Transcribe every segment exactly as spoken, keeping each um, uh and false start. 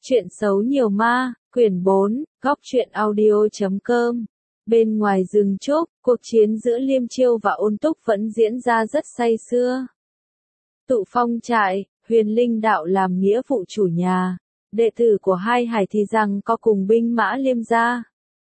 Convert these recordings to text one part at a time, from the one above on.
Chuyện xấu nhiều ma, quyển bốn, góc truyện audio chấm com. Bên ngoài rừng trúc, cuộc chiến giữa Liêm Chiêu và Ôn Túc vẫn diễn ra rất say sưa. Tụ Phong trại, Huyền Linh đạo làm nghĩa vụ chủ nhà, đệ tử của hai hải thì rằng có cùng binh mã Liêm gia.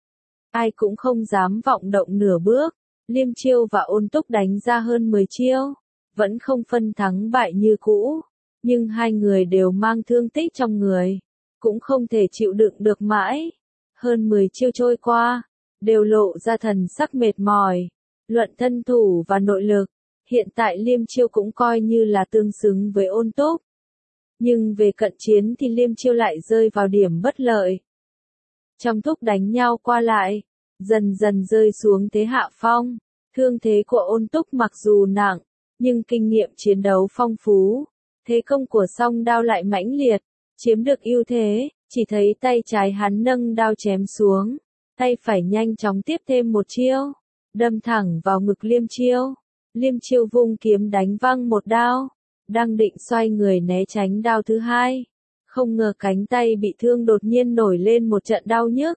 Ai cũng không dám vọng động nửa bước, Liêm Chiêu và Ôn Túc đánh ra hơn mười chiêu, vẫn không phân thắng bại như cũ, nhưng hai người đều mang thương tích trong người, cũng không thể chịu đựng được mãi. Hơn mười chiêu trôi qua, đều lộ ra thần sắc mệt mỏi. Luận thân thủ và nội lực, hiện tại Liêm Chiêu cũng coi như là tương xứng với Ôn Túc. Nhưng về cận chiến thì Liêm Chiêu lại rơi vào điểm bất lợi. Trong thúc đánh nhau qua lại, dần dần rơi xuống thế hạ phong. Thương thế của Ôn Túc mặc dù nặng, nhưng kinh nghiệm chiến đấu phong phú. Thế công của song đao lại mãnh liệt, chiếm được ưu thế, chỉ thấy tay trái hắn nâng đao chém xuống, tay phải nhanh chóng tiếp thêm một chiêu, đâm thẳng vào ngực Liêm Chiêu. Liêm Chiêu vung kiếm đánh văng một đao, đang định xoay người né tránh đao thứ hai, không ngờ cánh tay bị thương đột nhiên nổi lên một trận đau nhức.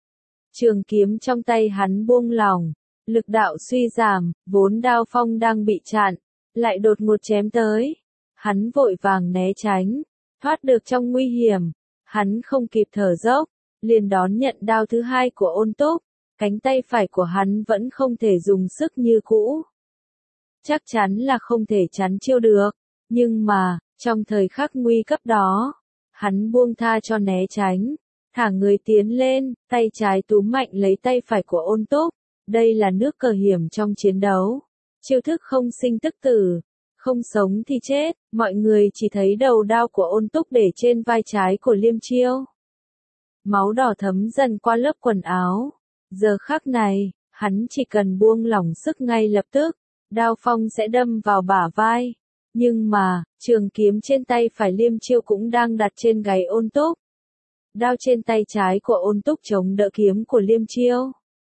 Trường kiếm trong tay hắn buông lỏng, lực đạo suy giảm, vốn đao phong đang bị chặn, lại đột ngột chém tới. Hắn vội vàng né tránh, thoát được trong nguy hiểm, hắn không kịp thở dốc, liền đón nhận đao thứ hai của Ôn Túc, cánh tay phải của hắn vẫn không thể dùng sức như cũ. Chắc chắn là không thể chắn chiêu được, nhưng mà, trong thời khắc nguy cấp đó, hắn buông tha cho né tránh, thả người tiến lên, tay trái túm mạnh lấy tay phải của Ôn Túc, đây là nước cờ hiểm trong chiến đấu, chiêu thức không sinh tức tử. Không sống thì chết, mọi người chỉ thấy đầu đao của Ôn Túc để trên vai trái của Liêm Chiêu. Máu đỏ thấm dần qua lớp quần áo. Giờ khắc này, hắn chỉ cần buông lỏng sức ngay lập tức, đao phong sẽ đâm vào bả vai. Nhưng mà, trường kiếm trên tay phải Liêm Chiêu cũng đang đặt trên gáy Ôn Túc. Đao trên tay trái của Ôn Túc chống đỡ kiếm của Liêm Chiêu.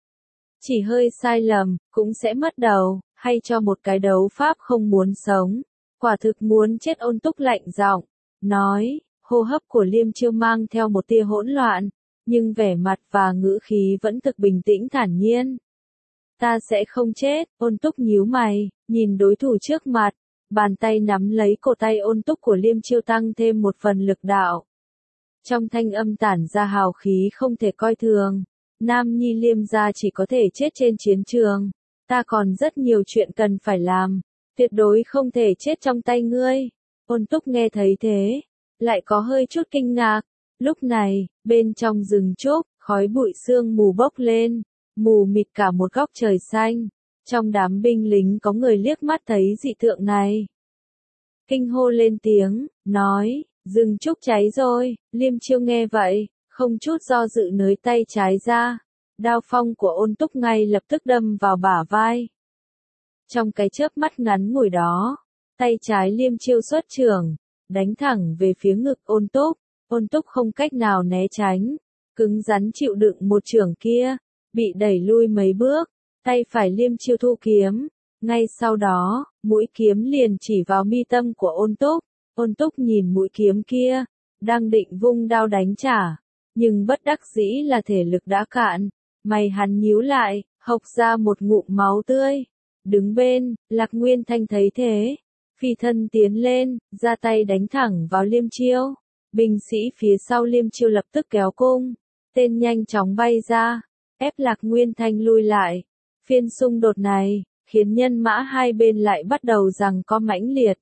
Chỉ hơi sai lầm, cũng sẽ mất đầu. Hay cho một cái đấu pháp không muốn sống, quả thực muốn chết. Ôn Túc lạnh giọng nói, hô hấp của Liêm Chiêu mang theo một tia hỗn loạn, nhưng vẻ mặt và ngữ khí vẫn thực bình tĩnh thản nhiên. Ta sẽ không chết. Ôn Túc nhíu mày, nhìn đối thủ trước mặt, bàn tay nắm lấy cổ tay Ôn Túc của Liêm Chiêu tăng thêm một phần lực đạo. Trong thanh âm tản ra hào khí không thể coi thường, nam nhi Liêm gia chỉ có thể chết trên chiến trường. Ta còn rất nhiều chuyện cần phải làm, tuyệt đối không thể chết trong tay ngươi. Ôn Túc nghe thấy thế, lại có hơi chút kinh ngạc. Lúc này, bên trong rừng trúc, khói bụi sương mù bốc lên, mù mịt cả một góc trời xanh. Trong đám binh lính có người liếc mắt thấy dị tượng này. Kinh hô lên tiếng, nói, rừng trúc cháy rồi. Liêm Chiêu nghe vậy, không chút do dự nới tay trái ra. Đao phong của Ôn Túc ngay lập tức đâm vào bả vai. Trong cái chớp mắt ngắn ngủi đó, tay trái Liêm Chiêu xuất chưởng, đánh thẳng về phía ngực Ôn Túc. Ôn Túc không cách nào né tránh, cứng rắn chịu đựng một chưởng kia, bị đẩy lui mấy bước, tay phải Liêm Chiêu thu kiếm. Ngay sau đó, mũi kiếm liền chỉ vào mi tâm của Ôn Túc. Ôn Túc nhìn mũi kiếm kia, đang định vung đao đánh trả, nhưng bất đắc dĩ là thể lực đã cạn. Mày hắn nhíu lại, hộc ra một ngụm máu tươi. Đứng bên, Lạc Nguyên Thanh thấy thế, phi thân tiến lên, ra tay đánh thẳng vào Liêm Chiêu. Binh sĩ phía sau Liêm Chiêu lập tức kéo cung, tên nhanh chóng bay ra, ép Lạc Nguyên Thanh lui lại. Phiên xung đột này, khiến nhân mã hai bên lại bắt đầu giằng co mãnh liệt.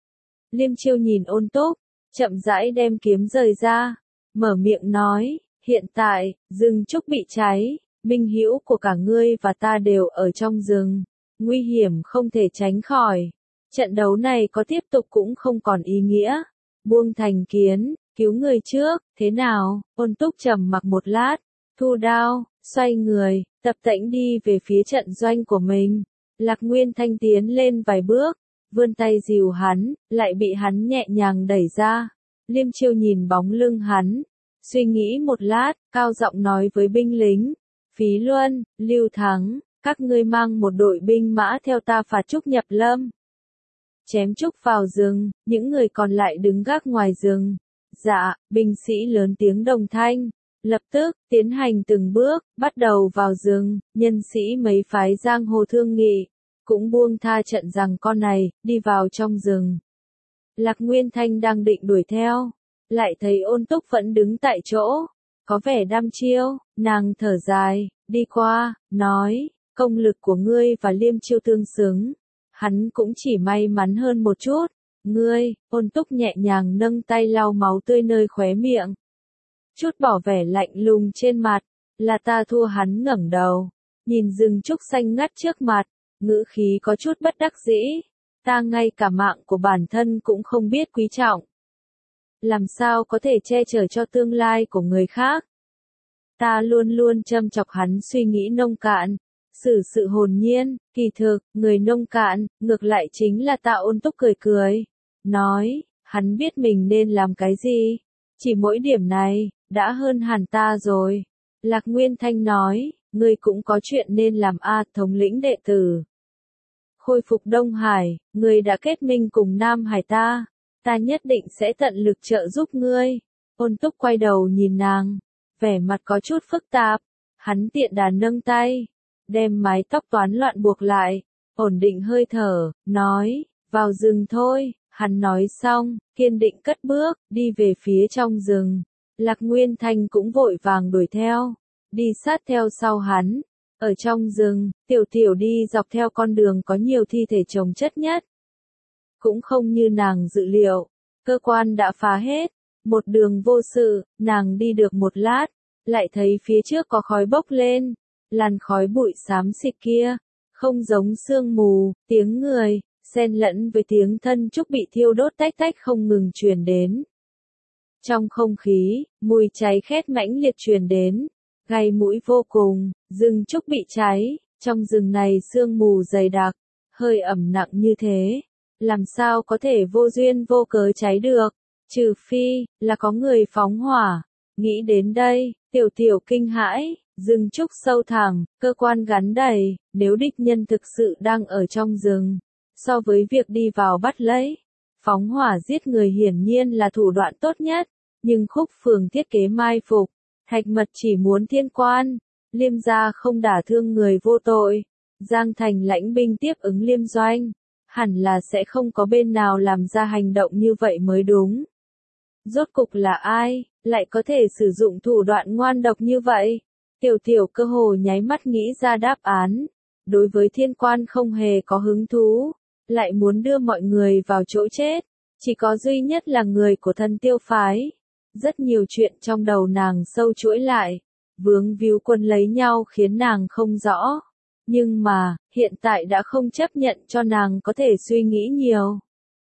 Liêm Chiêu nhìn Ôn Túc, chậm rãi đem kiếm rời ra, mở miệng nói, hiện tại, rừng trúc bị cháy. Minh hữu của cả ngươi và ta đều ở trong rừng, nguy hiểm không thể tránh khỏi. Trận đấu này có tiếp tục cũng không còn ý nghĩa. Buông thành kiến, cứu người trước, thế nào? Ôn Túc trầm mặc một lát, thu đao, xoay người, tập tễnh đi về phía trận doanh của mình. Lạc Nguyên Thanh tiến lên vài bước, vươn tay dìu hắn, lại bị hắn nhẹ nhàng đẩy ra. Liêm Chiêu nhìn bóng lưng hắn, suy nghĩ một lát, cao giọng nói với binh lính. Phí Luân, Lưu Thắng, các ngươi mang một đội binh mã theo ta phạt Trúc nhập Lâm. Chém Trúc vào rừng, những người còn lại đứng gác ngoài rừng. Dạ, binh sĩ lớn tiếng đồng thanh. Lập tức, tiến hành từng bước, bắt đầu vào rừng, nhân sĩ mấy phái giang hồ thương nghị, cũng buông tha trận rằng con này, đi vào trong rừng. Lạc Nguyên Thanh đang định đuổi theo, lại thấy Ôn Túc vẫn đứng tại chỗ, có vẻ đăm chiêu, nàng thở dài, đi qua, nói, công lực của ngươi và Liêm Chiêu tương xứng, hắn cũng chỉ may mắn hơn một chút, ngươi, Ôn Túc nhẹ nhàng nâng tay lau máu tươi nơi khóe miệng. Chút bỏ vẻ lạnh lùng trên mặt, là ta thua. Hắn ngẩng đầu, nhìn rừng trúc xanh ngắt trước mặt, ngữ khí có chút bất đắc dĩ, ta ngay cả mạng của bản thân cũng không biết quý trọng. Làm sao có thể che chở cho tương lai của người khác? Ta luôn luôn châm chọc hắn suy nghĩ nông cạn, xử sự hồn nhiên, kỳ thực, người nông cạn, ngược lại chính là ta. Ôn Túc cười cười, nói, hắn biết mình nên làm cái gì, chỉ mỗi điểm này, đã hơn hẳn ta rồi. Lạc Nguyên Thanh nói, ngươi cũng có chuyện nên làm a, thống lĩnh đệ tử. Khôi phục Đông Hải, ngươi đã kết minh cùng Nam Hải ta, ta nhất định sẽ tận lực trợ giúp ngươi. Ôn Túc quay đầu nhìn nàng, vẻ mặt có chút phức tạp, hắn tiện đà nâng tay, đem mái tóc toán loạn buộc lại, ổn định hơi thở, nói, vào rừng thôi. Hắn nói xong, kiên định cất bước, đi về phía trong rừng. Lạc Nguyên Thanh cũng vội vàng đuổi theo, đi sát theo sau hắn. Ở trong rừng, Tiểu Tiểu đi dọc theo con đường có nhiều thi thể chồng chất nhất. Cũng không như nàng dự liệu, cơ quan đã phá hết, một đường vô sự, nàng đi được một lát, lại thấy phía trước có khói bốc lên, làn khói bụi xám xịt kia, không giống sương mù, tiếng người, xen lẫn với tiếng thân trúc bị thiêu đốt tách tách không ngừng truyền đến. Trong không khí, mùi cháy khét mãnh liệt truyền đến, gay mũi vô cùng, rừng trúc bị cháy, trong rừng này sương mù dày đặc, hơi ẩm nặng như thế, làm sao có thể vô duyên vô cớ cháy được, trừ phi, là có người phóng hỏa. Nghĩ đến đây, Tiểu Tiểu kinh hãi, rừng trúc sâu thẳm, cơ quan gắn đầy, nếu địch nhân thực sự đang ở trong rừng, so với việc đi vào bắt lấy, phóng hỏa giết người hiển nhiên là thủ đoạn tốt nhất, nhưng Khúc Phường thiết kế mai phục, Thạch Mật chỉ muốn thiên quan, Liêm gia không đả thương người vô tội, Giang Thành lãnh binh tiếp ứng Liêm doanh, hẳn là sẽ không có bên nào làm ra hành động như vậy mới đúng. Rốt cục là ai, lại có thể sử dụng thủ đoạn ngoan độc như vậy? Tiểu Tiểu cơ hồ nháy mắt nghĩ ra đáp án, đối với thiên quan không hề có hứng thú, lại muốn đưa mọi người vào chỗ chết, chỉ có duy nhất là người của Thần Tiêu phái. Rất nhiều chuyện trong đầu nàng sâu chuỗi lại, vướng víu quân lấy nhau khiến nàng không rõ. Nhưng mà, hiện tại đã không chấp nhận cho nàng có thể suy nghĩ nhiều.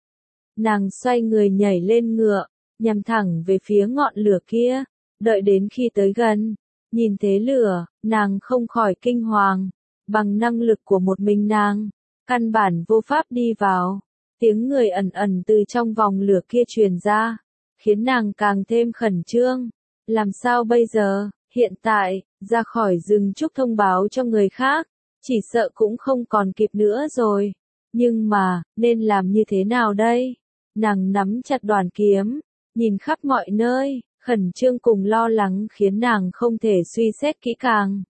Nàng xoay người nhảy lên ngựa, nhằm thẳng về phía ngọn lửa kia, đợi đến khi tới gần, nhìn thấy lửa, nàng không khỏi kinh hoàng, bằng năng lực của một mình nàng, căn bản vô pháp đi vào. Tiếng người ẩn ẩn từ trong vòng lửa kia truyền ra, khiến nàng càng thêm khẩn trương. Làm sao bây giờ, hiện tại, ra khỏi rừng trúc thông báo cho người khác, chỉ sợ cũng không còn kịp nữa rồi. Nhưng mà, nên làm như thế nào đây? Nàng nắm chặt đoàn kiếm, nhìn khắp mọi nơi, khẩn trương cùng lo lắng khiến nàng không thể suy xét kỹ càng.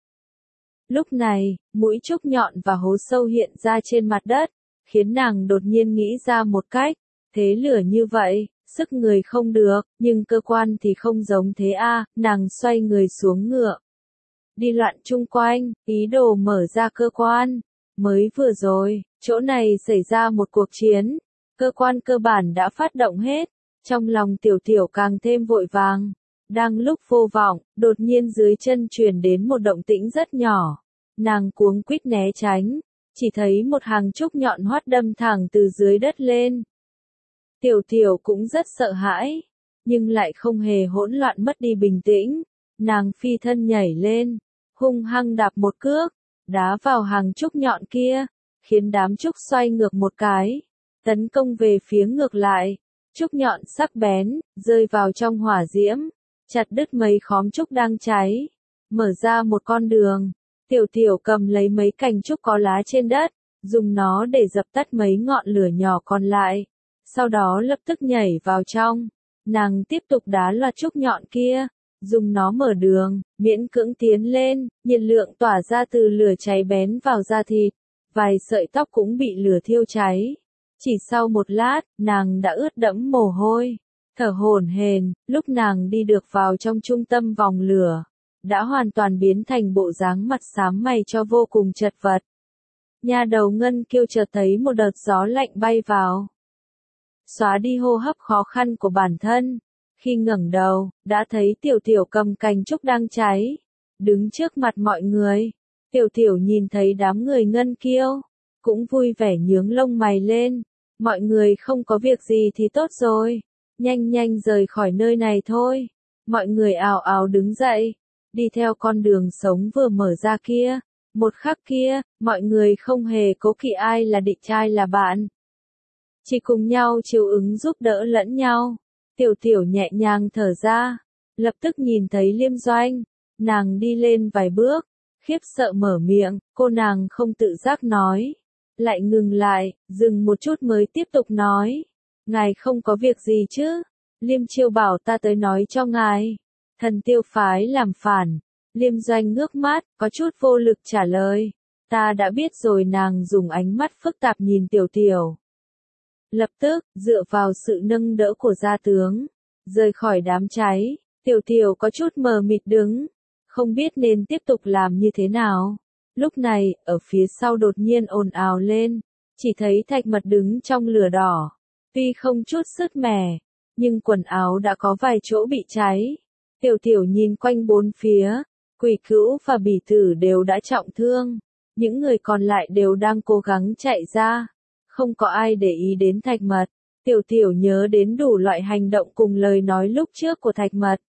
Lúc này, mũi trúc nhọn và hố sâu hiện ra trên mặt đất, khiến nàng đột nhiên nghĩ ra một cách, thế lửa như vậy, sức người không được, nhưng cơ quan thì không giống thế a. À, nàng xoay người xuống ngựa, đi loạn chung quanh, ý đồ mở ra cơ quan. Mới vừa rồi, chỗ này xảy ra một cuộc chiến, cơ quan cơ bản đã phát động hết, trong lòng Tiểu Tiểu càng thêm vội vàng. Đang lúc vô vọng, đột nhiên dưới chân truyền đến một động tĩnh rất nhỏ, nàng cuống quýt né tránh, chỉ thấy một hàng trúc nhọn hoắt đâm thẳng từ dưới đất lên. Tiểu Tiểu cũng rất sợ hãi, nhưng lại không hề hỗn loạn mất đi bình tĩnh, nàng phi thân nhảy lên, hung hăng đạp một cước, đá vào hàng trúc nhọn kia, khiến đám trúc xoay ngược một cái, tấn công về phía ngược lại, trúc nhọn sắc bén, rơi vào trong hỏa diễm, chặt đứt mấy khóm trúc đang cháy, mở ra một con đường. Tiểu Tiểu cầm lấy mấy cành trúc có lá trên đất, dùng nó để dập tắt mấy ngọn lửa nhỏ còn lại, sau đó lập tức nhảy vào trong. nàng tiếp tục đá loạt trúc nhọn kia, dùng nó mở đường, miễn cưỡng tiến lên, nhiệt lượng tỏa ra từ lửa cháy bén vào da thịt, vài sợi tóc cũng bị lửa thiêu cháy. Chỉ sau một lát, nàng đã ướt đẫm mồ hôi, thở hổn hển. Lúc nàng đi được vào trong trung tâm vòng lửa, đã hoàn toàn biến thành bộ dáng mặt xám mày cho vô cùng chật vật. Nha đầu Ngân Kiêu chợt thấy một đợt gió lạnh bay vào, xóa đi hô hấp khó khăn của bản thân. Khi ngẩng đầu, đã thấy Tiểu Tiểu cầm cành trúc đang cháy, đứng trước mặt mọi người. Tiểu Tiểu nhìn thấy đám người Ngân Kiêu, cũng vui vẻ nhướng lông mày lên. Mọi người không có việc gì thì tốt rồi, nhanh nhanh rời khỏi nơi này thôi. Mọi người ào ào đứng dậy, đi theo con đường sống vừa mở ra kia. Một khắc kia, mọi người không hề cố kỵ ai là địch ai là bạn, chỉ cùng nhau chiều ứng giúp đỡ lẫn nhau. Tiểu Tiểu nhẹ nhàng thở ra, lập tức nhìn thấy Liêm Doanh, nàng đi lên vài bước, khiếp sợ mở miệng, cô nàng không tự giác nói, lại ngừng lại, dừng một chút mới tiếp tục nói, ngài không có việc gì chứ? Liêm Chiêu bảo ta tới nói cho ngài, Thần Tiêu phái làm phản. Liêm Doanh ngước mắt, có chút vô lực trả lời, ta đã biết rồi. Nàng dùng ánh mắt phức tạp nhìn Tiểu Tiểu. Lập tức, dựa vào sự nâng đỡ của gia tướng, rời khỏi đám cháy. Tiểu Tiểu có chút mờ mịt đứng, không biết nên tiếp tục làm như thế nào. Lúc này, ở phía sau đột nhiên ồn ào lên, chỉ thấy Thạch Mật đứng trong lửa đỏ, tuy không chút sứt mẻ, nhưng quần áo đã có vài chỗ bị cháy. Tiểu Tiểu nhìn quanh bốn phía, Quỷ Cữu và Bỉ Tử đều đã trọng thương, những người còn lại đều đang cố gắng chạy ra, không có ai để ý đến Thạch Mật. Tiểu Tiểu nhớ đến đủ loại hành động cùng lời nói lúc trước của Thạch Mật,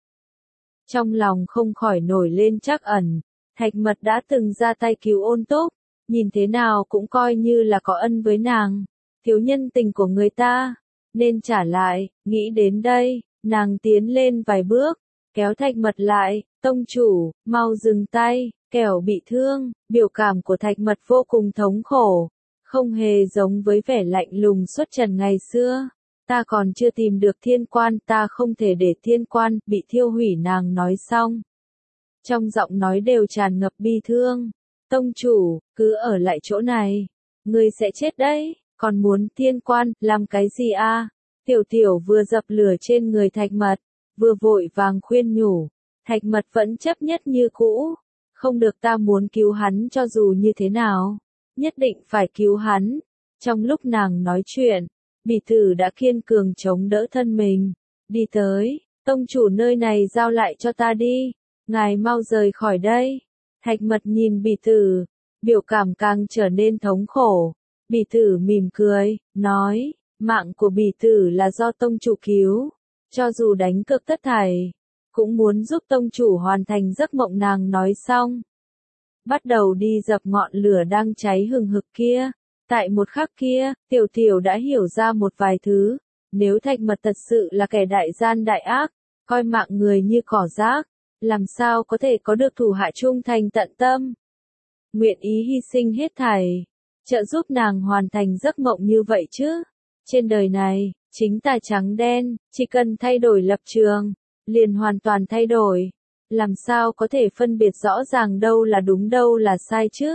trong lòng không khỏi nổi lên trắc ẩn. Thạch Mật đã từng ra tay cứu Ôn Túc, nhìn thế nào cũng coi như là có ân với nàng, thiếu nhân tình của người ta, nên trả lại. Nghĩ đến đây, nàng tiến lên vài bước, kéo Thạch Mật lại, tông chủ, mau dừng tay, kẻo bị thương. Biểu cảm của Thạch Mật vô cùng thống khổ, không hề giống với vẻ lạnh lùng xuất trần ngày xưa. Ta còn chưa tìm được thiên quan, ta không thể để thiên quan bị thiêu hủy. Nàng nói xong, trong giọng nói đều tràn ngập bi thương. Tông chủ, cứ ở lại chỗ này, ngươi sẽ chết đấy, còn muốn thiên quan, làm cái gì a? Tiểu Tiểu vừa dập lửa trên người Thạch Mật, vừa vội vàng khuyên nhủ. Thạch Mật vẫn chấp nhất như cũ, không được, ta muốn cứu hắn cho dù như thế nào, nhất định phải cứu hắn. Trong lúc nàng nói chuyện, Bỉ Tử đã kiên cường chống đỡ thân mình, đi tới, tông chủ, nơi này giao lại cho ta đi, ngài mau rời khỏi đây. Thạch Mật nhìn Bỉ Tử, biểu cảm càng trở nên thống khổ. Bỉ Tử mỉm cười, nói, mạng của Bỉ Tử là do tông chủ cứu, cho dù đánh cược tất thảy, cũng muốn giúp tông chủ hoàn thành giấc mộng. Nàng nói xong, bắt đầu đi dập ngọn lửa đang cháy hừng hực kia. Tại một khắc kia, Tiểu Tiểu đã hiểu ra một vài thứ. Nếu Thạch Mật thật sự là kẻ đại gian đại ác, coi mạng người như cỏ rác, làm sao có thể có được thủ hạ trung thành tận tâm, nguyện ý hy sinh hết thảy, trợ giúp nàng hoàn thành giấc mộng như vậy chứ? Trên đời này, chính tà trắng đen, chỉ cần thay đổi lập trường, liền hoàn toàn thay đổi. Làm sao có thể phân biệt rõ ràng đâu là đúng đâu là sai chứ?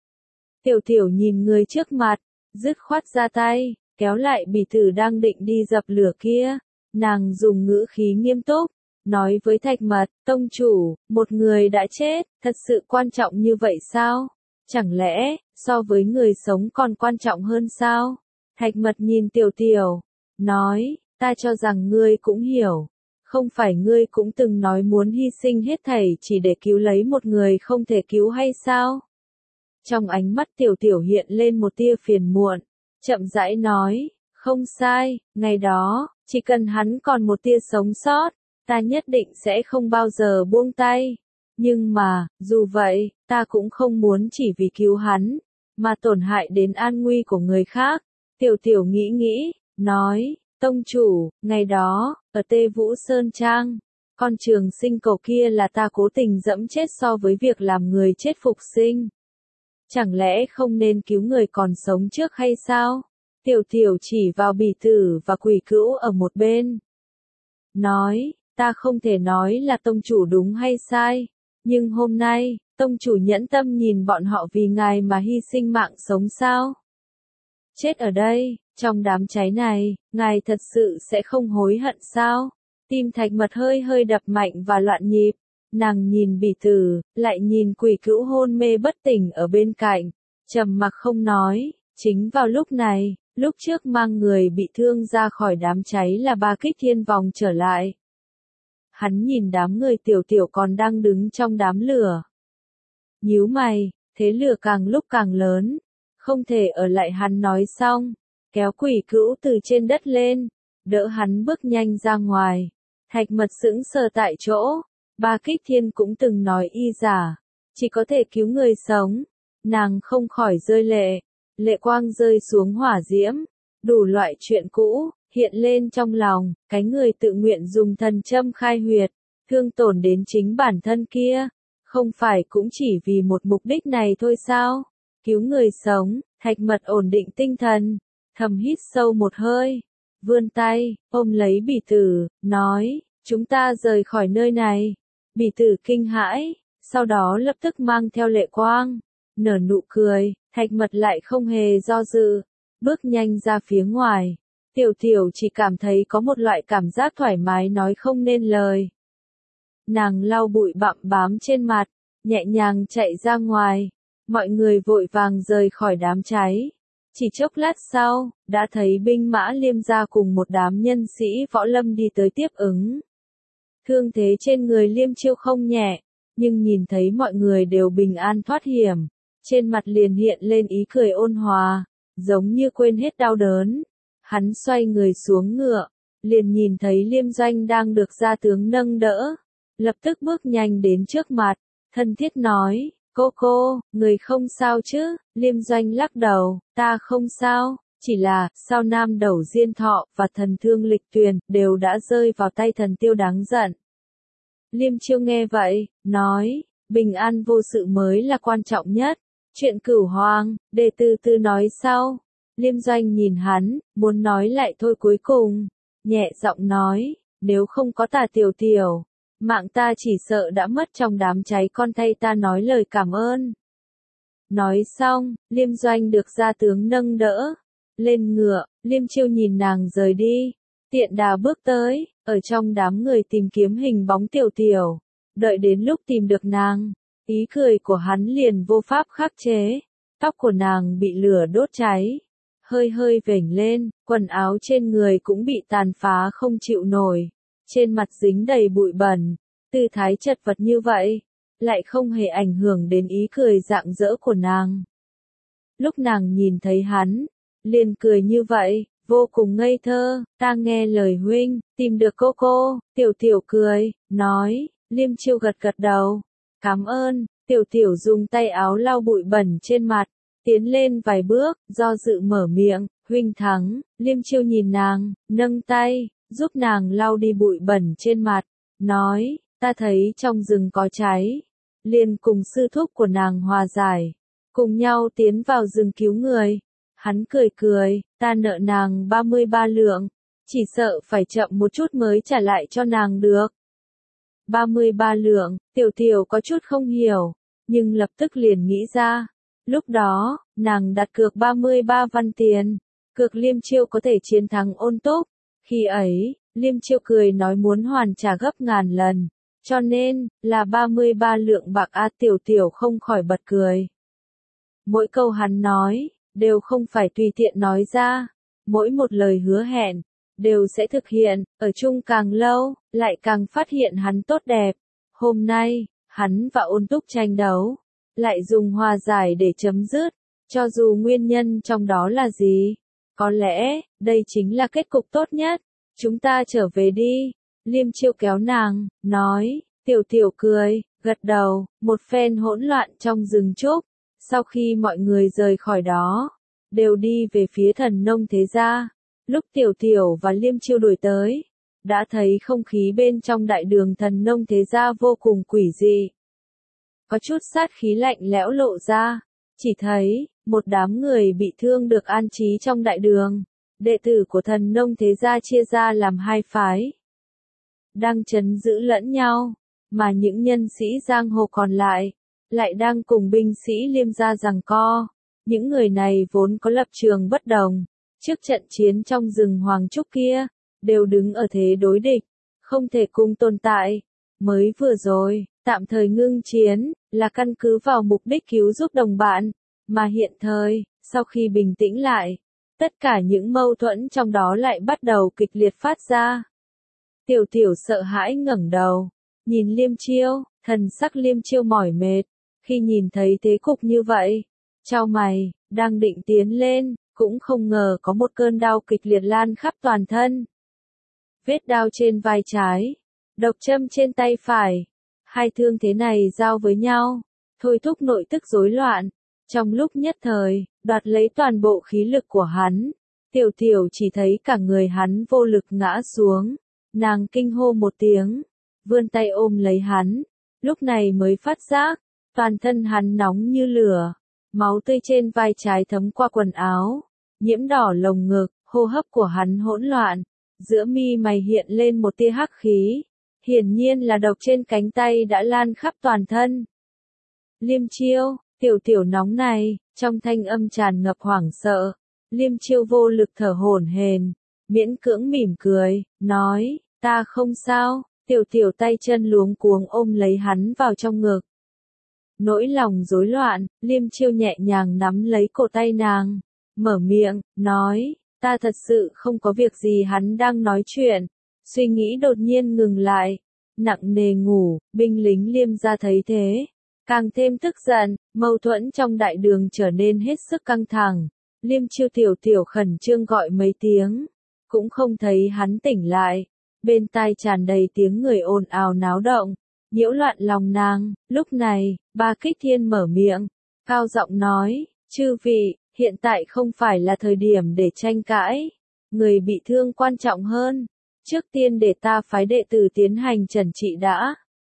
Tiểu Tiểu nhìn người trước mặt, dứt khoát ra tay, kéo lại Bỉ Tử đang định đi dập lửa kia. Nàng dùng ngữ khí nghiêm túc, nói với Thạch Mật, tông chủ, một người đã chết, thật sự quan trọng như vậy sao? Chẳng lẽ, so với người sống còn quan trọng hơn sao? Thạch Mật nhìn Tiểu Tiểu, nói, ta cho rằng ngươi cũng hiểu. Không phải ngươi cũng từng nói muốn hy sinh hết thảy chỉ để cứu lấy một người không thể cứu hay sao? Trong ánh mắt Tiểu Tiểu hiện lên một tia phiền muộn, chậm rãi nói, không sai, ngày đó, chỉ cần hắn còn một tia sống sót, ta nhất định sẽ không bao giờ buông tay. Nhưng mà, dù vậy, ta cũng không muốn chỉ vì cứu hắn, mà tổn hại đến an nguy của người khác. Tiểu Tiểu nghĩ nghĩ, nói, tông chủ, ngày đó, ở Tê Vũ Sơn Trang, con trường sinh cầu kia là ta cố tình dẫm chết so với việc làm người chết phục sinh. Chẳng lẽ không nên cứu người còn sống trước hay sao? Tiểu Tiểu chỉ vào Bỉ Tử và Quỷ Cữu ở một bên. nói, ta không thể nói là tông chủ đúng hay sai, nhưng hôm nay, tông chủ nhẫn tâm nhìn bọn họ vì ngài mà hy sinh mạng sống sao? Chết ở đây, trong đám cháy này, ngài thật sự sẽ không hối hận sao? Tim Thạch Mật hơi hơi đập mạnh và loạn nhịp, nàng nhìn Bỉ Tử, lại nhìn Quỷ Cữu hôn mê bất tỉnh ở bên cạnh, trầm mặc không nói. Chính vào lúc này, lúc trước mang người bị thương ra khỏi đám cháy là Ba Kích Thiên vòng trở lại. Hắn nhìn đám người tiểu tiểu còn đang đứng trong đám lửa. Nhíu mày, thế lửa càng lúc càng lớn, không thể ở lại hắn nói xong, kéo Quỷ Cữu từ trên đất lên, đỡ hắn bước nhanh ra ngoài. Thạch Mật sững sờ tại chỗ, Ba Kích Thiên cũng từng nói y giả, chỉ có thể cứu người sống, nàng không khỏi rơi lệ, lệ quang rơi xuống hỏa diễm, đủ loại chuyện cũ, hiện lên trong lòng, cái người tự nguyện dùng thần châm khai huyệt, thương tổn đến chính bản thân kia, không phải cũng chỉ vì một mục đích này thôi sao? Cứu người sống, Thạch Mật ổn định tinh thần, thầm hít sâu một hơi, vươn tay, ôm lấy Bỉ Tử, nói, chúng ta rời khỏi nơi này. Bỉ Tử kinh hãi, sau đó lập tức mang theo lệ quang, nở nụ cười, Thạch Mật lại không hề do dự, bước nhanh ra phía ngoài. Tiểu Tiểu chỉ cảm thấy có một loại cảm giác thoải mái nói không nên lời. Nàng lau bụi bặm bám trên mặt, nhẹ nhàng chạy ra ngoài, mọi người vội vàng rời khỏi đám cháy. Chỉ chốc lát sau, đã thấy binh mã Liêm gia cùng một đám nhân sĩ võ lâm đi tới tiếp ứng. Thương thế trên người Liêm Chiêu không nhẹ, nhưng nhìn thấy mọi người đều bình an thoát hiểm, trên mặt liền hiện lên ý cười ôn hòa, giống như quên hết đau đớn. Hắn xoay người xuống ngựa, liền nhìn thấy Liêm Doanh đang được gia tướng nâng đỡ, lập tức bước nhanh đến trước mặt, thân thiết nói, cô cô, người không sao chứ? Liêm Doanh lắc đầu, ta không sao, chỉ là, sao Nam Đầu Diên Thọ và thần thương Lịch Tuyền đều đã rơi vào tay thần tiêu đáng giận. Liêm Chiêu nghe vậy, nói, bình an vô sự mới là quan trọng nhất, chuyện Cửu Hoàng, để từ từ nói sau. Liêm Doanh nhìn hắn, muốn nói lại thôi cuối cùng, nhẹ giọng nói, nếu không có Tà Tiểu Tiểu, mạng ta chỉ sợ đã mất trong đám cháy, con thay ta nói lời cảm ơn. Nói xong, Liêm Doanh được gia tướng nâng đỡ, lên ngựa, Liêm Chiêu nhìn nàng rời đi, tiện đà bước tới, ở trong đám người tìm kiếm hình bóng Tiểu Tiểu, đợi đến lúc tìm được nàng, ý cười của hắn liền vô pháp khắc chế, tóc của nàng bị lửa đốt cháy, hơi hơi vểnh lên, quần áo trên người cũng bị tàn phá không chịu nổi, trên mặt dính đầy bụi bẩn, tư thái chật vật như vậy, lại không hề ảnh hưởng đến ý cười rạng rỡ của nàng. Lúc nàng nhìn thấy hắn, liền cười như vậy, vô cùng ngây thơ, ta nghe lời huynh, tìm được cô cô. Tiểu Tiểu cười, nói, Liêm Chiêu gật gật đầu, cảm ơn. Tiểu Tiểu dùng tay áo lau bụi bẩn trên mặt, tiến lên vài bước, do dự mở miệng, huynh thắng. Liêm Chiêu nhìn nàng, nâng tay, giúp nàng lau đi bụi bẩn trên mặt, nói, ta thấy trong rừng có cháy, liền cùng sư thúc của nàng hòa giải, cùng nhau tiến vào rừng cứu người. Hắn cười cười, ta nợ nàng ba mươi ba lượng, chỉ sợ phải chậm một chút mới trả lại cho nàng được. ba mươi ba lượng, Tiểu Tiểu có chút không hiểu, nhưng lập tức liền nghĩ ra. Lúc đó, nàng đặt cược ba mươi ba văn tiền, cược Liêm Chiêu có thể chiến thắng Ôn Túc. Khi ấy, Liêm Chiêu cười nói muốn hoàn trả gấp ngàn lần, cho nên, là ba mươi ba lượng bạc. A Tiểu Tiểu không khỏi bật cười. Mỗi câu hắn nói, đều không phải tùy tiện nói ra, mỗi một lời hứa hẹn, đều sẽ thực hiện, ở chung càng lâu, lại càng phát hiện hắn tốt đẹp. Hôm nay, hắn và Ôn Túc tranh đấu, lại dùng hòa giải để chấm dứt, cho dù nguyên nhân trong đó là gì. Có lẽ, đây chính là kết cục tốt nhất, chúng ta trở về đi. Liêm Chiêu kéo nàng, nói, Tiểu Tiểu cười, gật đầu, một phen hỗn loạn trong rừng trúc. Sau khi mọi người rời khỏi đó, đều đi về phía Thần Nông Thế Gia. Lúc Tiểu Tiểu và Liêm Chiêu đuổi tới, đã thấy không khí bên trong đại đường Thần Nông Thế Gia vô cùng quỷ dị. Có chút sát khí lạnh lẽo lộ ra, chỉ thấy, một đám người bị thương được an trí trong đại đường. Đệ tử của Thần Nông Thế Gia chia ra làm hai phái. đang trấn giữ lẫn nhau, mà những nhân sĩ giang hồ còn lại, lại đang cùng binh sĩ Liêm gia giằng co. Những người này vốn có lập trường bất đồng, trước trận chiến trong rừng Hoàng Trúc kia, đều đứng ở thế đối địch, không thể cùng tồn tại. Mới vừa rồi, tạm thời ngưng chiến, là căn cứ vào mục đích cứu giúp đồng bạn, mà hiện thời, sau khi bình tĩnh lại, tất cả những mâu thuẫn trong đó lại bắt đầu kịch liệt phát ra. Tiểu Tiểu sợ hãi ngẩng đầu, nhìn Liêm Chiêu, thần sắc Liêm Chiêu mỏi mệt, khi nhìn thấy thế cục như vậy, chau mày, đang định tiến lên, cũng không ngờ có một cơn đau kịch liệt lan khắp toàn thân. Vết đau trên vai trái, độc châm trên tay phải, hai thương thế này giao với nhau, thôi thúc nội tức rối loạn, trong lúc nhất thời, đoạt lấy toàn bộ khí lực của hắn. Tiểu Tiểu chỉ thấy cả người hắn vô lực ngã xuống, nàng kinh hô một tiếng, vươn tay ôm lấy hắn, lúc này mới phát giác, toàn thân hắn nóng như lửa, máu tươi trên vai trái thấm qua quần áo, nhiễm đỏ lồng ngực, hô hấp của hắn hỗn loạn, giữa mi mày hiện lên một tia hắc khí, hiển nhiên là độc trên cánh tay đã lan khắp toàn thân. Liêm Chiêu, Tiểu Tiểu nóng này, trong thanh âm tràn ngập hoảng sợ, Liêm Chiêu vô lực thở hổn hển, miễn cưỡng mỉm cười, nói, ta không sao. Tiểu Tiểu tay chân luống cuống ôm lấy hắn vào trong ngực. Nỗi lòng rối loạn, Liêm Chiêu nhẹ nhàng nắm lấy cổ tay nàng, mở miệng, nói, ta thật sự không có việc gì. Hắn đang nói chuyện, suy nghĩ đột nhiên ngừng lại, nặng nề ngủ. Binh lính Liêm gia thấy thế, càng thêm tức giận, mâu thuẫn trong đại đường trở nên hết sức căng thẳng. Liêm Chiêu Tiểu Tiểu khẩn trương gọi mấy tiếng, cũng không thấy hắn tỉnh lại. Bên tai tràn đầy tiếng người ồn ào náo động, nhiễu loạn lòng nàng. Lúc này, Ba Kích Thiên mở miệng, cao giọng nói, chư vị, hiện tại không phải là thời điểm để tranh cãi, người bị thương quan trọng hơn, trước tiên để ta phái đệ tử tiến hành trần trị đã.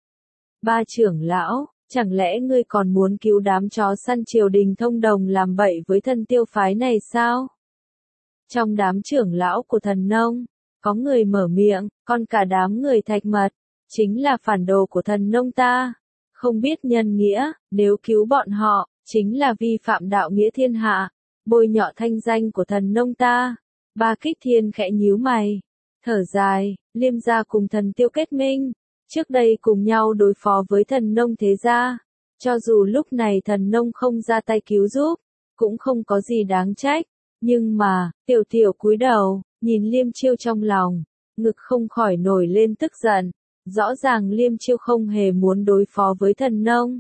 Ba trưởng lão, chẳng lẽ ngươi còn muốn cứu đám chó săn triều đình thông đồng làm bậy với Thần Tiêu phái này sao? Trong đám trưởng lão của Thần Nông, có người mở miệng, còn cả đám người Thạch Mật, chính là phản đồ của Thần Nông ta, không biết nhân nghĩa, nếu cứu bọn họ, chính là vi phạm đạo nghĩa thiên hạ, bôi nhọ thanh danh của Thần Nông ta. Ba Kích Thiên khẽ nhíu mày, thở dài, Liêm gia cùng Thần Tiêu kết minh, trước đây cùng nhau đối phó với Thần Nông thế gia, cho dù lúc này Thần Nông không ra tay cứu giúp, cũng không có gì đáng trách, nhưng mà, Tiểu Tiểu cúi đầu, nhìn Liêm Chiêu trong lòng, ngực không khỏi nổi lên tức giận, rõ ràng Liêm Chiêu không hề muốn đối phó với Thần Nông.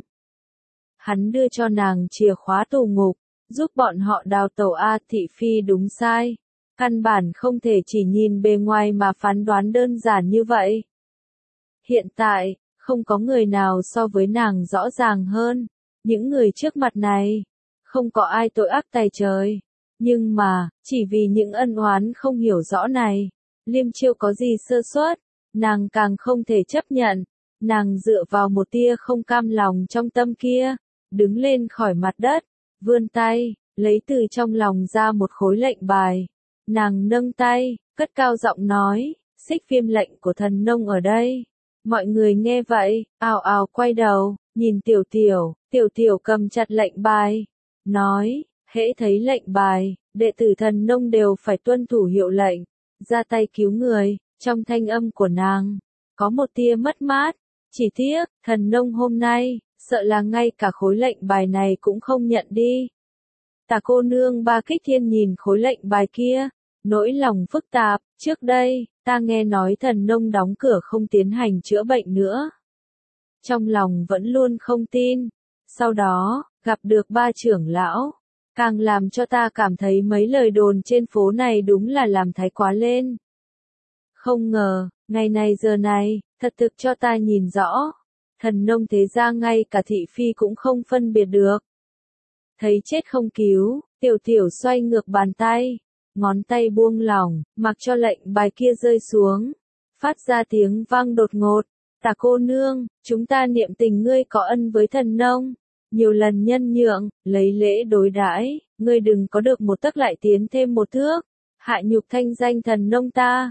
Hắn đưa cho nàng chìa khóa tù ngục, giúp bọn họ đào tẩu A thị phi đúng sai, căn bản không thể chỉ nhìn bề ngoài mà phán đoán đơn giản như vậy. Hiện tại, không có người nào so với nàng rõ ràng hơn, những người trước mặt này, không có ai tội ác tày trời. Nhưng mà, chỉ vì những ân oán không hiểu rõ này, Liêm Chiêu có gì sơ suất, nàng càng không thể chấp nhận. Nàng dựa vào một tia không cam lòng trong tâm kia, đứng lên khỏi mặt đất, vươn tay, lấy từ trong lòng ra một khối lệnh bài. Nàng nâng tay, cất cao giọng nói, Xích Viêm lệnh của Thần Nông ở đây. Mọi người nghe vậy, ào ào quay đầu, nhìn Tiểu Tiểu. Tiểu Tiểu cầm chặt lệnh bài, nói, hễ thấy lệnh bài, đệ tử Thần Nông đều phải tuân thủ hiệu lệnh, ra tay cứu người. Trong thanh âm của nàng, có một tia mất mát, chỉ tiếc, Thần Nông hôm nay, sợ là ngay cả khối lệnh bài này cũng không nhận đi. Tà cô nương Ba Kích Thiên nhìn khối lệnh bài kia, nỗi lòng phức tạp, trước đây, ta nghe nói Thần Nông đóng cửa không tiến hành chữa bệnh nữa. Trong lòng vẫn luôn không tin, sau đó, gặp được ba trưởng lão, càng làm cho ta cảm thấy mấy lời đồn trên phố này đúng là làm thái quá lên. Không ngờ, ngày này giờ này, thật thực cho ta nhìn rõ, Thần Nông thế gia ngay cả thị phi cũng không phân biệt được. Thấy chết không cứu, Tiểu Tiểu xoay ngược bàn tay, ngón tay buông lỏng, mặc cho lệnh bài kia rơi xuống, phát ra tiếng vang đột ngột. Tà cô nương, chúng ta niệm tình ngươi có ân với Thần Nông, nhiều lần nhân nhượng, lấy lễ đối đãi, ngươi đừng có được một tấc lại tiến thêm một thước, hạ nhục thanh danh Thần Nông ta.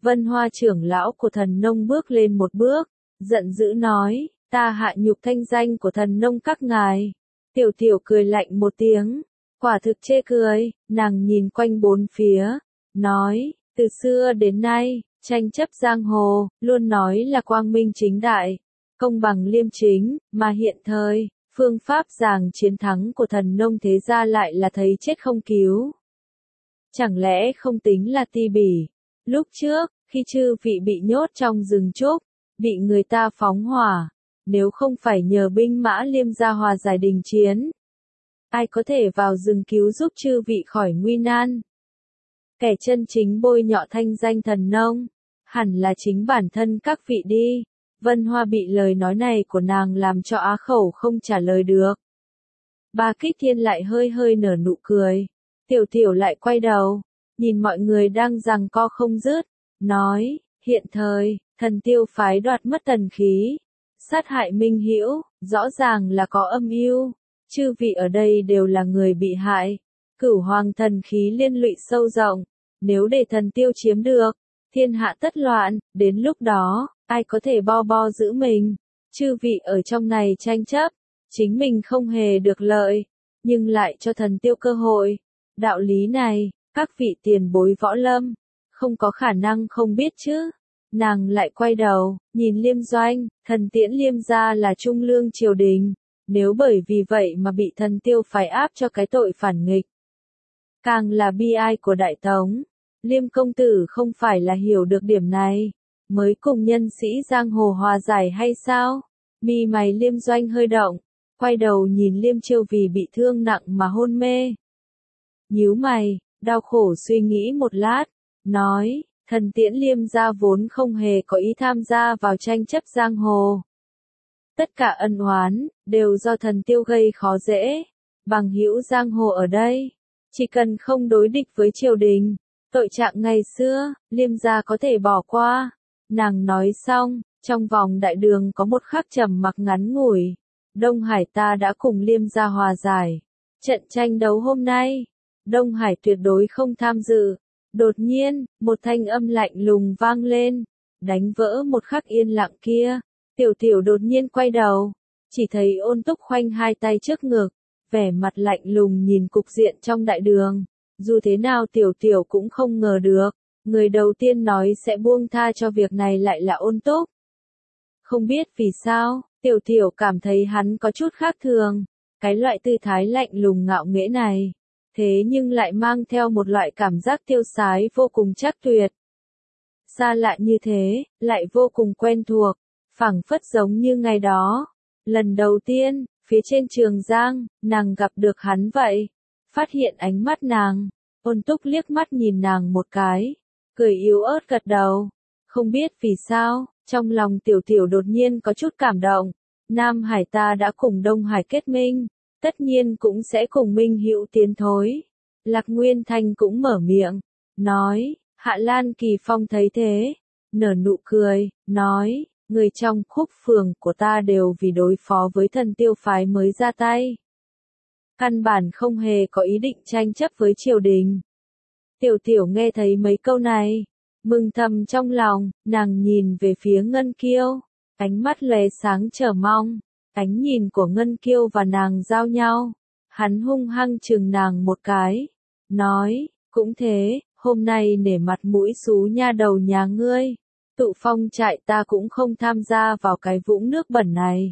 Vân Hoa trưởng lão của thần nông bước lên một bước, giận dữ nói, ta hạ nhục thanh danh của thần nông các ngài. Tiểu tiểu cười lạnh một tiếng, quả thực chê cười, nàng nhìn quanh bốn phía, nói, từ xưa đến nay, tranh chấp giang hồ, luôn nói là quang minh chính đại, công bằng liêm chính, mà hiện thời, phương pháp giằng chiến thắng của thần nông thế gia lại là thấy chết không cứu. Chẳng lẽ không tính là ti bỉ? Lúc trước, khi chư vị bị nhốt trong rừng trúc, bị người ta phóng hỏa, nếu không phải nhờ binh mã liêm gia hòa giải đình chiến, ai có thể vào rừng cứu giúp chư vị khỏi nguy nan? Kẻ chân chính bôi nhọ thanh danh thần nông, hẳn là chính bản thân các vị đi. Vân Hoa bị lời nói này của nàng làm cho á khẩu không trả lời được. Ba Kích Thiên lại hơi hơi nở nụ cười. Tiểu tiểu lại quay đầu, nhìn mọi người đang giằng co không dứt, nói, hiện thời, thần tiêu phái đoạt mất thần khí, sát hại minh hữu, rõ ràng là có âm mưu. Chư vị ở đây đều là người bị hại, cửu hoàng thần khí liên lụy sâu rộng, nếu để thần tiêu chiếm được, thiên hạ tất loạn, đến lúc đó, ai có thể bo bo giữ mình? Chư vị ở trong này tranh chấp, chính mình không hề được lợi, nhưng lại cho thần tiêu cơ hội. Đạo lý này, các vị tiền bối võ lâm, không có khả năng không biết chứ. Nàng lại quay đầu, nhìn Liêm Doanh, thần tiễn Liêm gia là trung lương triều đình, nếu bởi vì vậy mà bị thần tiêu phải áp cho cái tội phản nghịch. Càng là bi ai của Đại Tống, Liêm công tử không phải là hiểu được điểm này, mới cùng nhân sĩ giang hồ hòa giải hay sao? Mi mày Liêm Doanh hơi động, quay đầu nhìn Liêm Chiêu vì bị thương nặng mà hôn mê. Nhíu mày, đau khổ suy nghĩ một lát, nói, thần tiễn Liêm gia vốn không hề có ý tham gia vào tranh chấp giang hồ. Tất cả ân oán, đều do thần tiêu gây khó dễ, bằng hữu giang hồ ở đây, chỉ cần không đối địch với triều đình, tội trạng ngày xưa, Liêm gia có thể bỏ qua. Nàng nói xong, trong vòng đại đường có một khắc trầm mặc ngắn ngủi, Đông Hải ta đã cùng Liêm gia hòa giải, trận tranh đấu hôm nay, Đông Hải tuyệt đối không tham dự. Đột nhiên, một thanh âm lạnh lùng vang lên, đánh vỡ một khắc yên lặng kia. Tiểu tiểu đột nhiên quay đầu, chỉ thấy Ôn Túc khoanh hai tay trước ngực, vẻ mặt lạnh lùng nhìn cục diện trong đại đường. Dù thế nào tiểu tiểu cũng không ngờ được, người đầu tiên nói sẽ buông tha cho việc này lại là Ôn Túc. Không biết vì sao, tiểu tiểu cảm thấy hắn có chút khác thường, cái loại tư thái lạnh lùng ngạo nghễ này, thế nhưng lại mang theo một loại cảm giác tiêu sái vô cùng chắc tuyệt. Xa lạ như thế, lại vô cùng quen thuộc, phảng phất giống như ngày đó. Lần đầu tiên, phía trên Trường Giang, nàng gặp được hắn vậy. Phát hiện ánh mắt nàng, Ôn Túc liếc mắt nhìn nàng một cái, cười yếu ớt gật đầu. Không biết vì sao, trong lòng tiểu tiểu đột nhiên có chút cảm động. Nam Hải ta đã cùng Đông Hải kết minh, tất nhiên cũng sẽ cùng Minh Hữu tiến thối. Lạc Nguyên Thanh cũng mở miệng, nói, Hạ Lan Kỳ Phong thấy thế, nở nụ cười, nói, người trong khúc phường của ta đều vì đối phó với thần tiêu phái mới ra tay. Căn bản không hề có ý định tranh chấp với triều đình. Tiểu tiểu nghe thấy mấy câu này, mừng thầm trong lòng, nàng nhìn về phía Ngân Kiêu, ánh mắt lóe sáng chờ mong, ánh nhìn của Ngân Kiêu và nàng giao nhau, hắn hung hăng chừng nàng một cái, nói, cũng thế, hôm nay nể mặt mũi xú nha đầu nhà ngươi, tụ phong trại ta cũng không tham gia vào cái vũng nước bẩn này.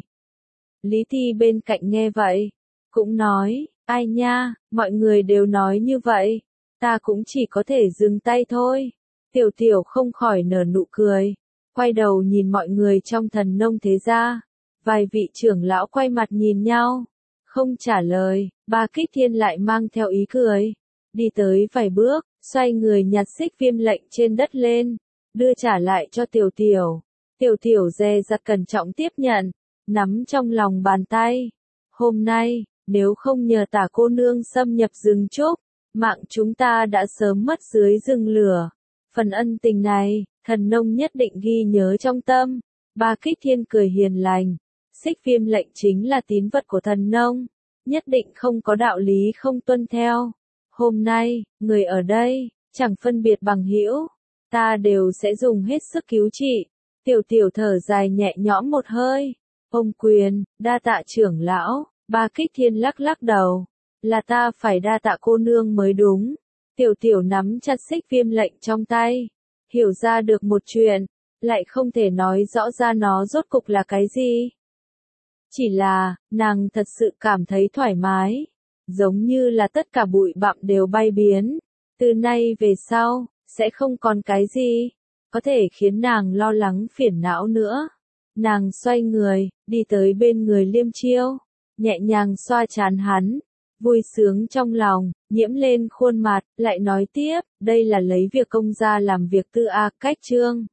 Lý Thi bên cạnh nghe vậy, cũng nói, ai nha, mọi người đều nói như vậy, ta cũng chỉ có thể dừng tay thôi. Tiểu tiểu không khỏi nở nụ cười, quay đầu nhìn mọi người trong thần nông thế gia, vài vị trưởng lão quay mặt nhìn nhau, không trả lời. Ba Kích Thiên lại mang theo ý cười, đi tới vài bước, xoay người nhặt xích viêm lệnh trên đất lên, đưa trả lại cho tiểu tiểu. Tiểu tiểu dè dặt cẩn trọng tiếp nhận, nắm trong lòng bàn tay. Hôm nay, nếu không nhờ Tả cô nương xâm nhập rừng trúc, mạng chúng ta đã sớm mất dưới rừng lửa. Phần ân tình này, thần nông nhất định ghi nhớ trong tâm. Ba Kích Thiên cười hiền lành, xích viêm lệnh chính là tín vật của thần nông, nhất định không có đạo lý không tuân theo. Hôm nay, người ở đây, chẳng phân biệt bằng hữu, ta đều sẽ dùng hết sức cứu trị. Tiểu tiểu thở dài nhẹ nhõm một hơi. Ông Quyền, đa tạ trưởng lão. Ba Kích Thiên lắc lắc đầu. Là ta phải đa tạ cô nương mới đúng. Tiểu tiểu nắm chặt xích viêm lệnh trong tay. Hiểu ra được một chuyện, lại không thể nói rõ ra nó rốt cục là cái gì. Chỉ là, nàng thật sự cảm thấy thoải mái. Giống như là tất cả bụi bặm đều bay biến. Từ nay về sau, sẽ không còn cái gì có thể khiến nàng lo lắng phiền não nữa. Nàng xoay người, đi tới bên người Liêm Chiêu, nhẹ nhàng xoa trán hắn, vui sướng trong lòng, nhiễm lên khuôn mặt, lại nói tiếp, đây là lấy việc công gia làm việc tư a, cách chương.